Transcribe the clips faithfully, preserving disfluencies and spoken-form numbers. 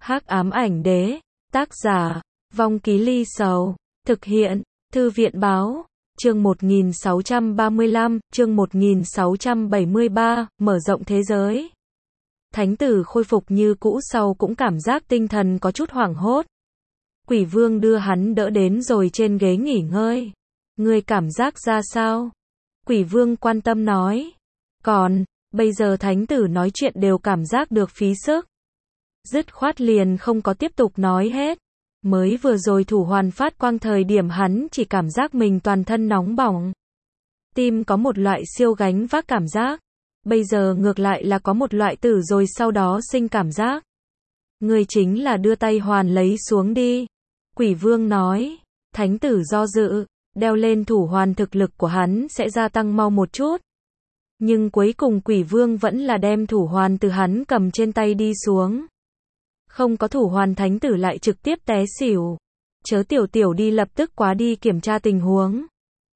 Hắc ám ảnh đế, tác giả, Vong Ký Ly Sầu, thực hiện, Thư viện báo, chương một nghìn sáu trăm ba mươi lăm, chương một nghìn sáu trăm bảy mươi ba, mở rộng thế giới. Thánh tử khôi phục như cũ sau cũng cảm giác tinh thần có chút hoảng hốt. Quỷ vương đưa hắn đỡ đến rồi trên ghế nghỉ ngơi. Ngươi cảm giác ra sao? Quỷ vương quan tâm nói. Còn, bây giờ thánh tử nói chuyện đều cảm giác được phí sức. Dứt khoát liền không có tiếp tục nói hết. Mới vừa rồi thủ hoàn phát quang thời điểm hắn chỉ cảm giác mình toàn thân nóng bỏng. Tim có một loại siêu gánh vác cảm giác. Bây giờ ngược lại là có một loại tử rồi sau đó sinh cảm giác. Người chính là đưa tay hoàn lấy xuống đi. Quỷ vương nói. Thánh tử do dự, đeo lên thủ hoàn thực lực của hắn sẽ gia tăng mau một chút. Nhưng cuối cùng quỷ vương vẫn là đem thủ hoàn từ hắn cầm trên tay đi xuống. Không có thủ hoàn thánh tử lại trực tiếp té xỉu. Chớ tiểu tiểu đi lập tức quá đi kiểm tra tình huống.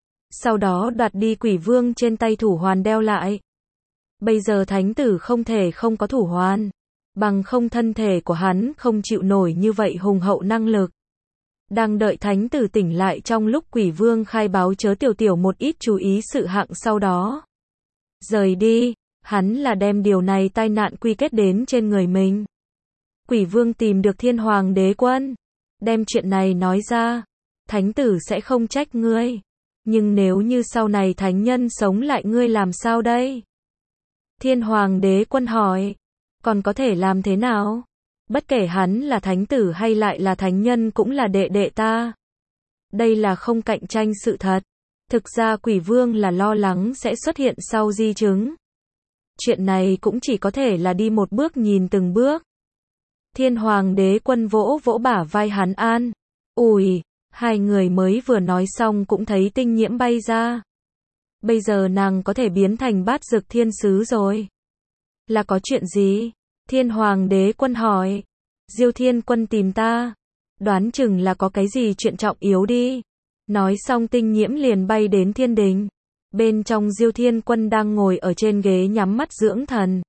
Sau đó đoạt đi quỷ vương trên tay thủ hoàn đeo lại. Bây giờ thánh tử không thể không có thủ hoàn. Bằng không thân thể của hắn không chịu nổi như vậy hùng hậu năng lực. Đang đợi thánh tử tỉnh lại trong lúc quỷ vương khai báo chớ tiểu tiểu một ít chú ý sự hạng sau đó. Rời đi, hắn là đem điều này tai nạn quy kết đến trên người mình. Quỷ vương tìm được thiên hoàng đế quân. Đem chuyện này nói ra. Thánh tử sẽ không trách ngươi. Nhưng nếu như sau này thánh nhân sống lại ngươi làm sao đây? Thiên hoàng đế quân hỏi. Còn có thể làm thế nào? Bất kể hắn là thánh tử hay lại là thánh nhân cũng là đệ đệ ta. Đây là không cạnh tranh sự thật. Thực ra quỷ vương là lo lắng sẽ xuất hiện sau di chứng. Chuyện này cũng chỉ có thể là đi một bước nhìn từng bước. Thiên hoàng đế quân vỗ vỗ bả vai hắn an. Ủi, hai người mới vừa nói xong cũng thấy tinh nhiễm bay ra. Bây giờ nàng có thể biến thành bát dực thiên sứ rồi. Là có chuyện gì? Thiên hoàng đế quân hỏi. Diêu thiên quân tìm ta. Đoán chừng là có cái gì chuyện trọng yếu đi. Nói xong tinh nhiễm liền bay đến thiên đình. Bên trong Diêu thiên quân đang ngồi ở trên ghế nhắm mắt dưỡng thần.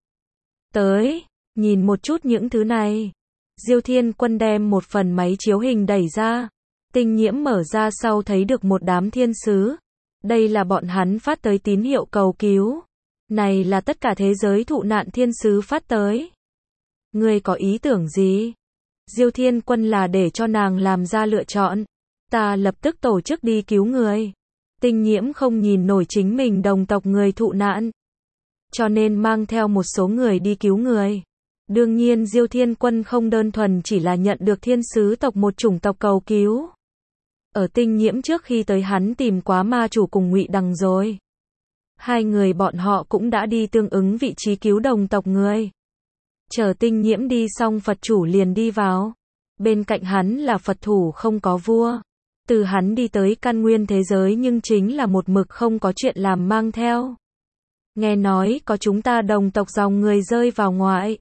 Tới, nhìn một chút những thứ này. Diêu thiên quân đem một phần máy chiếu hình đẩy ra. Tinh nhiễm mở ra sau thấy được một đám thiên sứ. Đây là bọn hắn phát tới tín hiệu cầu cứu. Này là tất cả thế giới thụ nạn thiên sứ phát tới. Ngươi có ý tưởng gì? Diêu thiên quân là để cho nàng làm ra lựa chọn. Ta lập tức tổ chức đi cứu người. Tinh nhiễm không nhìn nổi chính mình đồng tộc người thụ nạn. Cho nên mang theo một số người đi cứu người. Đương nhiên Diêu thiên quân không đơn thuần chỉ là nhận được thiên sứ tộc một chủng tộc cầu cứu. Ở tinh nhiễm trước khi tới hắn tìm quá ma chủ cùng Ngụy Đằng rồi. Hai người bọn họ cũng đã đi tương ứng vị trí cứu đồng tộc người. Chờ tinh nhiễm đi xong Phật chủ liền đi vào. Bên cạnh hắn là Phật thủ không có vua. Từ hắn đi tới căn nguyên thế giới nhưng chính là một mực không có chuyện làm mang theo. Nghe nói có chúng ta đồng tộc dòng người rơi vào ngoại.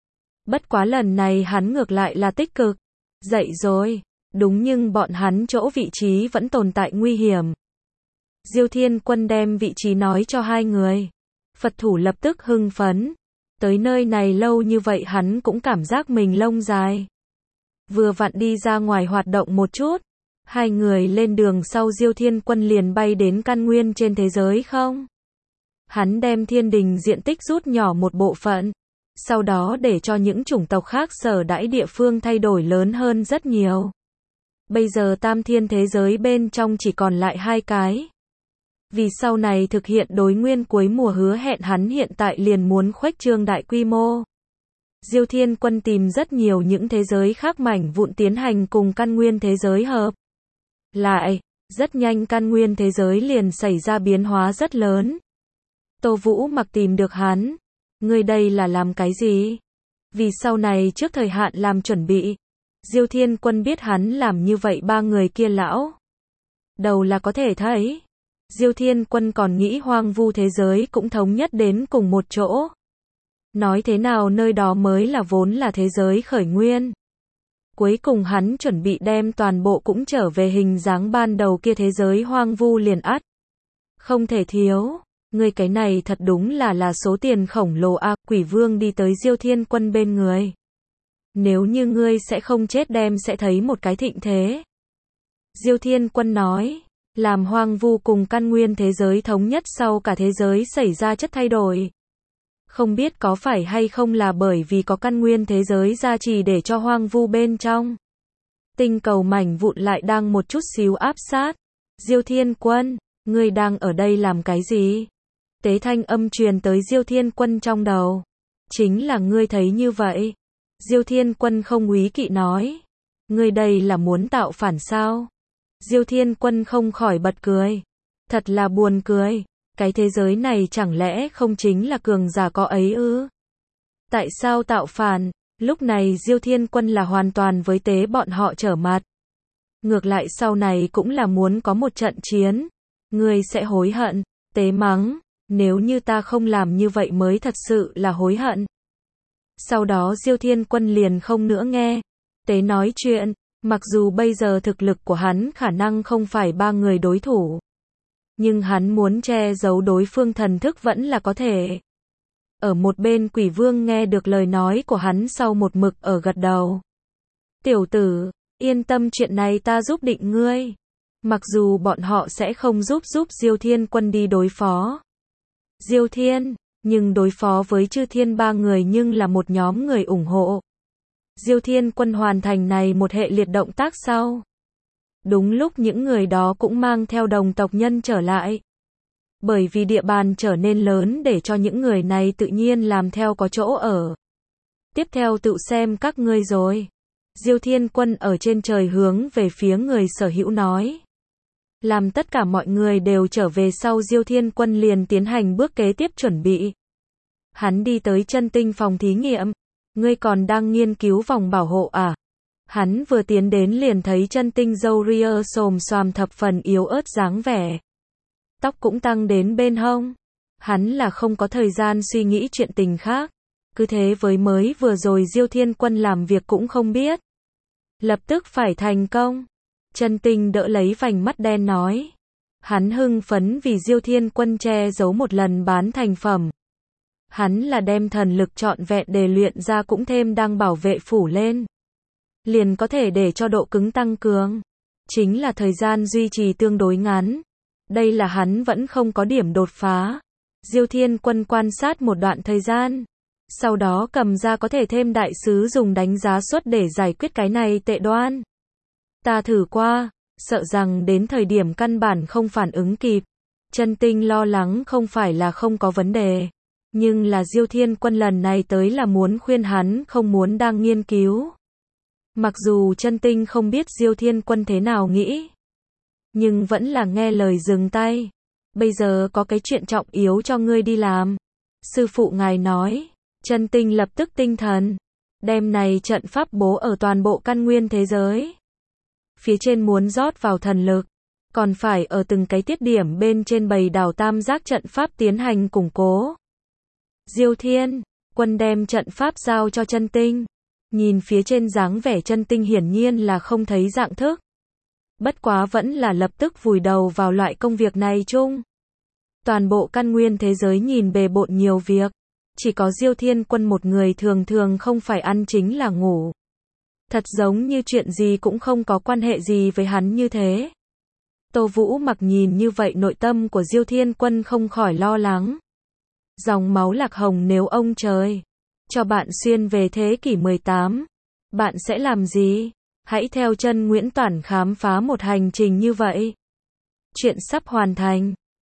Bất quá lần này hắn ngược lại là tích cực. Dậy rồi. Đúng nhưng bọn hắn chỗ vị trí vẫn tồn tại nguy hiểm. Diêu thiên quân đem vị trí nói cho hai người. Phật thủ lập tức hưng phấn. Tới nơi này lâu như vậy hắn cũng cảm giác mình lông dài. Vừa vặn đi ra ngoài hoạt động một chút. Hai người lên đường sau Diêu thiên quân liền bay đến căn nguyên trên thế giới không? Hắn đem thiên đình diện tích rút nhỏ một bộ phận. Sau đó để cho những chủng tộc khác sở đãi địa phương thay đổi lớn hơn rất nhiều. Bây giờ tam thiên thế giới bên trong chỉ còn lại hai cái. Vì sau này thực hiện đối nguyên cuối mùa hứa hẹn hắn hiện tại liền muốn khuếch trương đại quy mô. Diêu thiên quân tìm rất nhiều những thế giới khác mảnh vụn tiến hành cùng căn nguyên thế giới hợp. Lại, rất nhanh căn nguyên thế giới liền xảy ra biến hóa rất lớn. Tô Vũ Mặc tìm được hắn. Ngươi đây là làm cái gì? Vì sau này trước thời hạn làm chuẩn bị. Diêu thiên quân biết hắn làm như vậy ba người kia lão. Đầu là có thể thấy. Diêu thiên quân còn nghĩ hoang vu thế giới cũng thống nhất đến cùng một chỗ. Nói thế nào nơi đó mới là vốn là thế giới khởi nguyên. Cuối cùng hắn chuẩn bị đem toàn bộ cũng trở về hình dáng ban đầu kia thế giới hoang vu liền ắt. Không thể thiếu. Ngươi cái này thật đúng là là số tiền khổng lồ a. Quỷ vương đi tới Diêu thiên quân bên người. Nếu như ngươi sẽ không chết đem sẽ thấy một cái thịnh thế. Diêu Thiên Quân nói, làm hoang vu cùng căn nguyên thế giới thống nhất sau cả thế giới xảy ra chất thay đổi. Không biết có phải hay không là bởi vì có căn nguyên thế giới gia trì để cho hoang vu bên trong. Tinh cầu mảnh vụn lại đang một chút xíu áp sát. Diêu Thiên Quân, ngươi đang ở đây làm cái gì? Tế thanh âm truyền tới Diêu Thiên Quân trong đầu. Chính là ngươi thấy như vậy. Diêu Thiên Quân không úy kỵ nói. Ngươi đây là muốn tạo phản sao? Diêu Thiên Quân không khỏi bật cười. Thật là buồn cười. Cái thế giới này chẳng lẽ không chính là cường giả có ấy ư? Tại sao tạo phản? Lúc này Diêu Thiên Quân là hoàn toàn với Tế bọn họ trở mặt. Ngược lại sau này cũng là muốn có một trận chiến. Ngươi sẽ hối hận. Tế mắng. Nếu như ta không làm như vậy mới thật sự là hối hận. Sau đó Diêu Thiên Quân liền không nữa nghe. Tế nói chuyện. Mặc dù bây giờ thực lực của hắn khả năng không phải ba người đối thủ. Nhưng hắn muốn che giấu đối phương thần thức vẫn là có thể. Ở một bên Quỷ Vương nghe được lời nói của hắn sau một mực ở gật đầu. Tiểu tử, yên tâm chuyện này ta giúp định ngươi. Mặc dù bọn họ sẽ không giúp giúp Diêu Thiên Quân đi đối phó Diêu Thiên, nhưng đối phó với Chư Thiên ba người nhưng là một nhóm người ủng hộ. Diêu Thiên Quân hoàn thành này một hệ liệt động tác sau. Đúng lúc những người đó cũng mang theo đồng tộc nhân trở lại. Bởi vì địa bàn trở nên lớn để cho những người này tự nhiên làm theo có chỗ ở. Tiếp theo tự xem các ngươi rồi. Diêu Thiên Quân ở trên trời hướng về phía người sở hữu nói. Làm tất cả mọi người đều trở về sau Diêu Thiên Quân liền tiến hành bước kế tiếp chuẩn bị. Hắn đi tới chân tinh phòng thí nghiệm. Ngươi còn đang nghiên cứu vòng bảo hộ à? Hắn vừa tiến đến liền thấy chân tinh râu ria xồm xoàm thập phần yếu ớt dáng vẻ. Tóc cũng tăng đến bên hông. Hắn là không có thời gian suy nghĩ chuyện tình khác. Cứ thế với mới vừa rồi Diêu Thiên Quân làm việc cũng không biết. Lập tức phải thành công. Chân tinh đỡ lấy vành mắt đen nói. Hắn hưng phấn vì Diêu Thiên Quân che giấu một lần bán thành phẩm. Hắn là đem thần lực trọn vẹn để luyện ra cũng thêm đang bảo vệ phủ lên. Liền có thể để cho độ cứng tăng cường. Chính là thời gian duy trì tương đối ngắn. Đây là hắn vẫn không có điểm đột phá. Diêu Thiên Quân quan sát một đoạn thời gian. Sau đó cầm ra có thể thêm đại sứ dùng đánh giá suất để giải quyết cái này tệ đoan. Ta thử qua, sợ rằng đến thời điểm căn bản không phản ứng kịp. Chân tinh lo lắng không phải là không có vấn đề. Nhưng là Diêu Thiên Quân lần này tới là muốn khuyên hắn không muốn đang nghiên cứu. Mặc dù chân tinh không biết Diêu Thiên Quân thế nào nghĩ. Nhưng vẫn là nghe lời dừng tay. Bây giờ có cái chuyện trọng yếu cho ngươi đi làm. Sư phụ ngài nói. Chân tinh lập tức tinh thần. Đem này trận pháp bố ở toàn bộ căn nguyên thế giới. Phía trên muốn rót vào thần lực. Còn phải ở từng cái tiết điểm bên trên bầy đảo tam giác trận pháp tiến hành củng cố. Diêu Thiên Quân đem trận pháp giao cho chân tinh. Nhìn phía trên dáng vẻ chân tinh hiển nhiên là không thấy dạng thức. Bất quá vẫn là lập tức vùi đầu vào loại công việc này chung. Toàn bộ căn nguyên thế giới nhìn bề bộn nhiều việc. Chỉ có Diêu Thiên Quân một người thường thường không phải ăn chính là ngủ. Thật giống như chuyện gì cũng không có quan hệ gì với hắn như thế. Tô Vũ Mặc nhìn như vậy nội tâm của Diêu Thiên Quân không khỏi lo lắng. Dòng máu lạc hồng nếu ông trời cho bạn xuyên về thế kỷ mười tám, bạn sẽ làm gì? Hãy theo chân Nguyễn Toản khám phá một hành trình như vậy. Chuyện sắp hoàn thành.